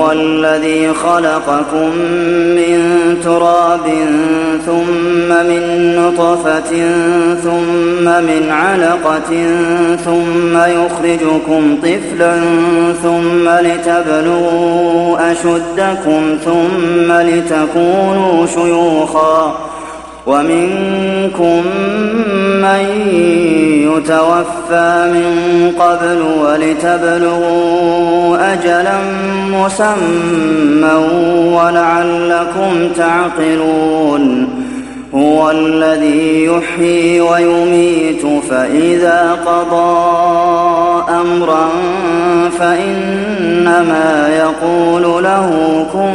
هُوَ الَّذِي خَلَقَكُم مِّن تُرَابٍ ثُمَّ مِن نُّطْفَةٍ ثُمَّ مِنْ عَلَقَةٍ ثُمَّ يُخْرِجُكُمْ طِفْلًا ثُمَّ لِتَبْلُغُوا أَشُدَّكُمْ ثُمَّ لِتَكُونُوا شُيُوخًا وَمِنكُم مَّن يُتَوَفَّىٰ مِن قَبْلُ وَلِتَبْلُغُوا أَجَلًا مُّسَمًّى وَلَعَلَّكُمْ تَعْقِلُونَ هُوَ الَّذِي يُحْيِي وَيُمِيتُ فَإِذَا قَضَىٰ أَمْرًا فَإِنَّمَا يَقُولُ لَهُ كُن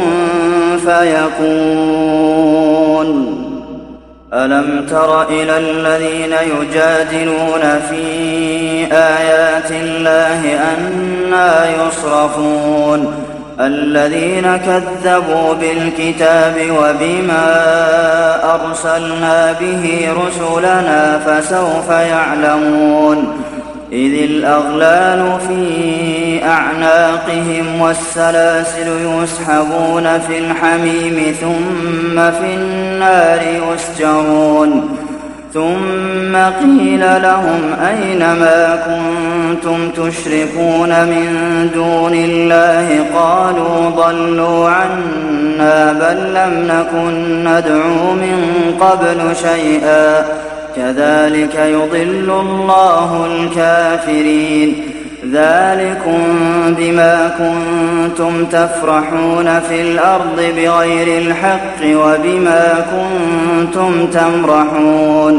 فَيَكُونُ أَلَمْ تَرَ إِلَى الَّذِينَ يُجَادِلُونَ فِي آيَاتِ اللَّهِ أَنَّىٰ يُصْرَفُونَ الَّذِينَ كَذَّبُوا بِالْكِتَابِ وَبِمَا أَرْسَلْنَا بِهِ رُسُلَنَا فَسَوْفَ يَعْلَمُونَ إِذِ الْأَغْلَالُ فِي أَعْنَاقِهِمْ وَالسَّلَاسِلُ يُسْحَبُونَ فِي الْحَمِيمِ ثُمَّ فِي النَّارِ يُسْجَرُونَ ثُمَّ قِيلَ لَهُمْ أَيْنَ مَا كُنتُمْ تُشْرِكُونَ مِن دُونِ اللَّهِ قَالُوا ضَلُّوا عَنَّا بَل لَّمْ نَكُن نَّدْعُو مِن قَبْلُ شَيْئًا كَذَٰلِكَ يُضِلُّ اللَّهُ الْكَافِرِينَ ذَٰلِكُم بِمَا كُنتُمْ تَفْرَحُونَ فِي الْأَرْضِ بِغَيْرِ الْحَقِّ وَبِمَا كُنتُمْ تَمْرَحُونَ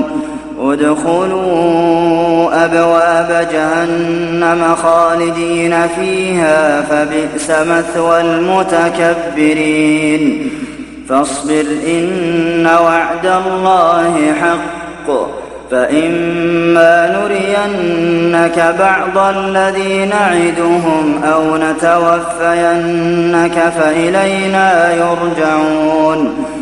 ادْخُلُوا أَبْوَابَ جَهَنَّمَ خَالِدِينَ فِيهَا فَبِئْسَ مَثْوَى الْمُتَكَبِّرِينَ فَاصْبِرْ إِنَّ وَعْدَ اللَّهِ حَقٌّ فَإِمَّا نُرِيَنَّكَ بَعْضَ الَّذِي نَعِدُهُمْ أَوْ نَتَوَفَّيَنَّكَ فَإِلَيْنَا يُرْجَعُونَ